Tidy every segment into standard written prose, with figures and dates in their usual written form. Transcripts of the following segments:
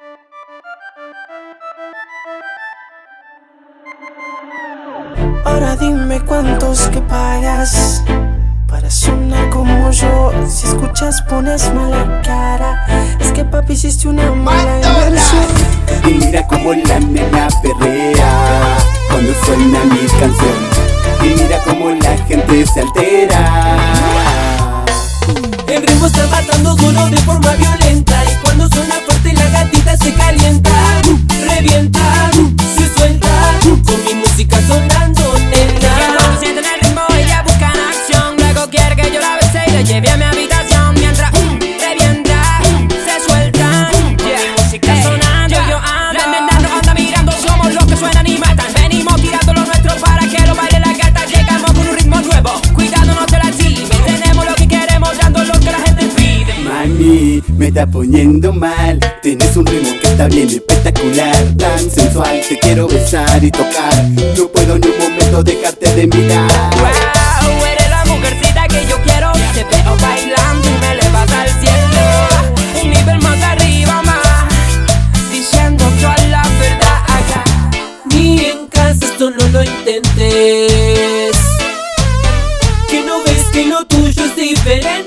Ahora dime cuántos que pagas para sonar como yo. Si escuchas pones mala cara, es que papi hiciste una mala inversión. Y mira como la nena perrea cuando suena mi canción. Y mira como la gente se altera. El ritmo está matando duro de forma violenta, y cuando suena fuerte la gatita se calienta, revienta, se suelta, con mi música sonando, nena. Cuando sienten el ritmo ella busca acción, luego quiere que yo la bese y la lleve a mi habitación. Mientras revienta, se suelta, con mi música sonando yo ando. La nena nos anda mirando, somos los que suenan y matan. Venimos tirando lo nuestro para que lo baile la gata. Llegamos con un ritmo nuevo, cuidado no te lastimes. Tenemos lo que queremos, dando lo que la gente pide. Mami, me está poniendo mal. Tienes un ritmo que está bien espectacular, tan sensual, te quiero besar y tocar. No puedo ni un momento dejarte de mirar. Wow, eres la mujercita que yo quiero. Te veo bailando y me elevas al cielo. Un nivel más arriba más, diciendo toda la verdad acá. Ni en casa esto no lo intentes, que no ves que lo tuyo es diferente.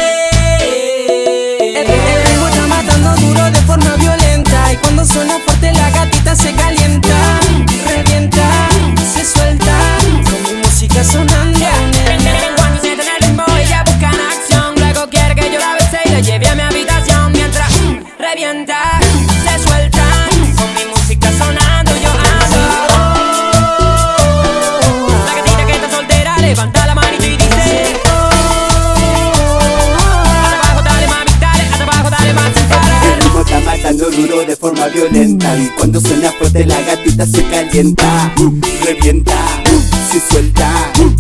El ritmo está matando duro de forma violenta, y cuando suena fuerte la gatita se calienta, revienta, se suelta, con mi música sonando, nena. Cuando sienten el ritmo ella busca acción, luego quiere que yo la bese y la lleve a mi habitación. Mientras revienta, se suelta, con mi música sonando yo ando. La gatita que está soltera levanta la manito y dice: hasta abajo dale mami, dale, hasta abajo dale más sin parar. El ritmo está matando duro de forma violenta, y cuando suena fuerte la gatita se calienta, revienta, se suelta,